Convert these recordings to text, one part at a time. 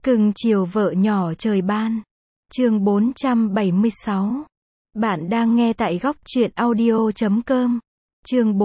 Cưng chiều vợ nhỏ trời ban. Chương 476. Bạn đang nghe tại góc truyện audio.com. Chương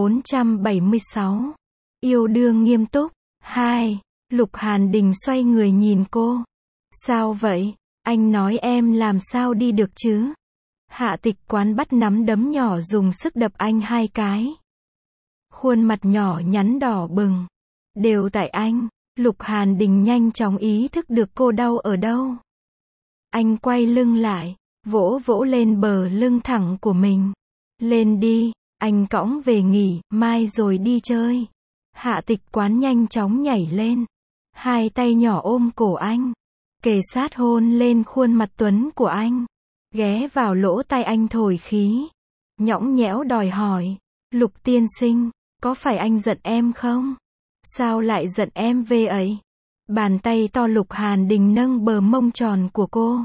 476. Yêu đương nghiêm túc. 2. Lục Hàn Đình xoay người nhìn cô. Sao vậy? Anh nói em làm sao đi được chứ? Hạ Tịch Quán bắt nắm đấm nhỏ dùng sức đập anh 2 cái. Khuôn mặt nhỏ nhắn đỏ bừng. Đều tại anh. Lục Hàn Đình nhanh chóng ý thức được cô đau ở đâu. Anh quay lưng lại, vỗ vỗ lên bờ lưng thẳng của mình. Lên đi, anh cõng về nghỉ, mai rồi đi chơi. Hạ Tịch Quán nhanh chóng nhảy lên. 2 tay nhỏ ôm cổ anh. Kề sát hôn lên khuôn mặt tuấn của anh. Ghé vào lỗ tai anh thổi khí. Nhõng nhẽo đòi hỏi. Lục tiên sinh, có phải anh giận em không? Sao lại giận em về ấy? Bàn tay to Lục Hàn Đình nâng bờ mông tròn của cô.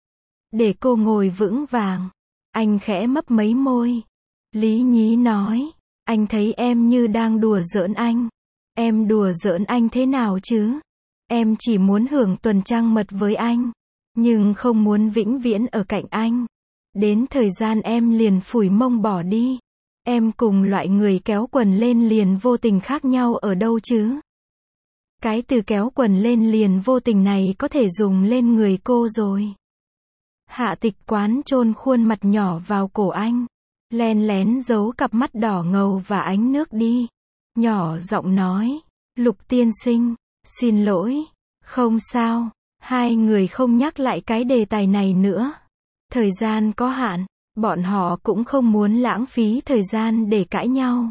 Để cô ngồi vững vàng. Anh khẽ mấp mấy môi. Lý nhí nói. Anh thấy em như đang đùa giỡn anh. Em đùa giỡn anh thế nào chứ? Em chỉ muốn hưởng tuần trăng mật với anh. Nhưng không muốn vĩnh viễn ở cạnh anh. Đến thời gian em liền phủi mông bỏ đi. Em cùng loại người kéo quần lên liền vô tình khác nhau ở đâu chứ? Cái từ kéo quần lên liền vô tình này có thể dùng lên người cô rồi. Hạ Tịch Quán chôn khuôn mặt nhỏ vào cổ anh. Len lén giấu cặp mắt đỏ ngầu và ánh nước đi. Nhỏ giọng nói. Lục tiên sinh, xin lỗi. Không sao. 2 người không nhắc lại cái đề tài này nữa. Thời gian có hạn. Bọn họ cũng không muốn lãng phí thời gian để cãi nhau.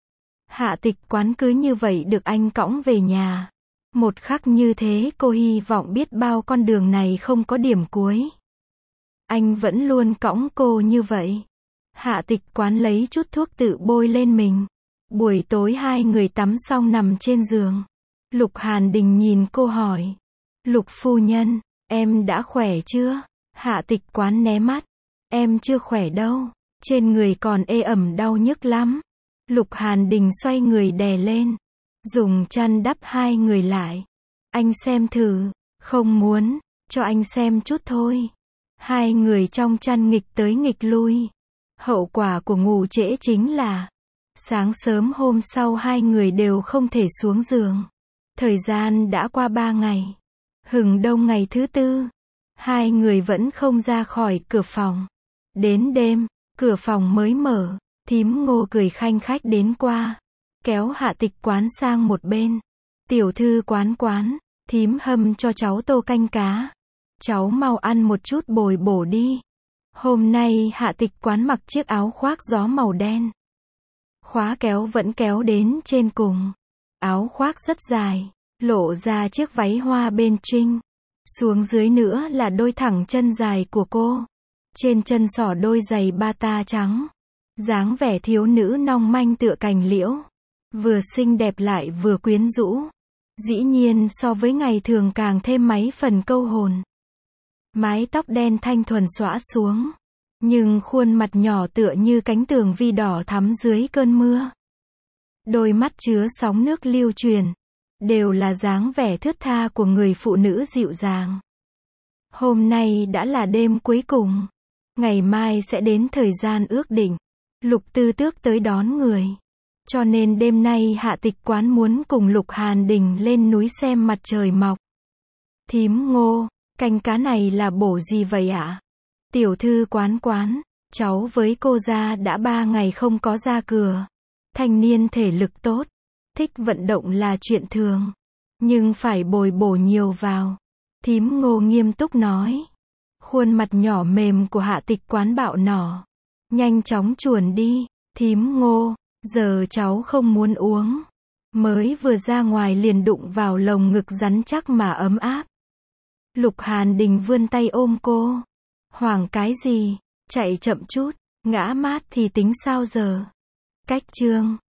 Hạ Tịch Quán cứ như vậy được anh cõng về nhà. Một khắc như thế cô hy vọng biết bao con đường này không có điểm cuối. Anh vẫn luôn cõng cô như vậy. Hạ Tịch Quán lấy chút thuốc tự bôi lên mình. Buổi tối 2 người tắm xong nằm trên giường. Lục Hàn Đình nhìn cô hỏi. Lục phu nhân, em đã khỏe chưa? Hạ Tịch Quán né mắt. Em chưa khỏe đâu. Trên người còn ê ẩm đau nhức lắm. Lục Hàn Đình xoay người đè lên. Dùng chăn đắp 2 người lại. Anh xem thử. Không muốn. Cho anh xem chút thôi. 2 người trong chăn nghịch tới nghịch lui. Hậu quả của ngủ trễ chính là sáng sớm hôm sau 2 người đều không thể xuống giường. Thời gian đã qua 3 ngày. Hừng đông ngày thứ 4. 2 người vẫn không ra khỏi cửa phòng. Đến đêm, cửa phòng mới mở. Thím Ngô cười khanh khách đến qua. Kéo Hạ Tịch Quán sang một bên. Tiểu thư Quán Quán, thím hâm cho cháu tô canh cá. Cháu mau ăn một chút bồi bổ đi. Hôm nay Hạ Tịch Quán mặc chiếc áo khoác gió màu đen. Khóa kéo vẫn kéo đến trên cùng. Áo khoác rất dài, lộ ra chiếc váy hoa bên trinh. Xuống dưới nữa là đôi thẳng chân dài của cô. Trên chân xỏ đôi giày bata trắng. Dáng vẻ thiếu nữ nong manh tựa cành liễu. Vừa xinh đẹp lại vừa quyến rũ. Dĩ nhiên so với ngày thường càng thêm mấy phần câu hồn. Mái tóc đen thanh thuần xõa xuống. Nhưng khuôn mặt nhỏ tựa như cánh tường vi đỏ thắm dưới cơn mưa. Đôi mắt chứa sóng nước lưu truyền. Đều là dáng vẻ thướt tha của người phụ nữ dịu dàng. Hôm nay đã là đêm cuối cùng. Ngày mai sẽ đến thời gian ước định. Lục Tư Tước tới đón người. Cho nên đêm nay Hạ Tịch Quán muốn cùng Lục Hàn Đình lên núi xem mặt trời mọc. Thím Ngô, canh cá này là bổ gì vậy ạ? Tiểu thư Quán Quán, cháu với cô gia đã 3 ngày không có ra cửa. Thanh niên thể lực tốt. Thích vận động là chuyện thường. Nhưng phải bồi bổ nhiều vào. Thím Ngô nghiêm túc nói. Khuôn mặt nhỏ mềm của Hạ Tịch Quán bạo nỏ. Nhanh chóng chuồn đi. Thím Ngô, giờ cháu không muốn uống. Mới vừa ra ngoài liền đụng vào lồng ngực rắn chắc mà ấm áp. Lục Hàn Đình vươn tay ôm cô. Hoảng cái gì? Chạy chậm chút. Ngã mát thì tính sao giờ? Cách chương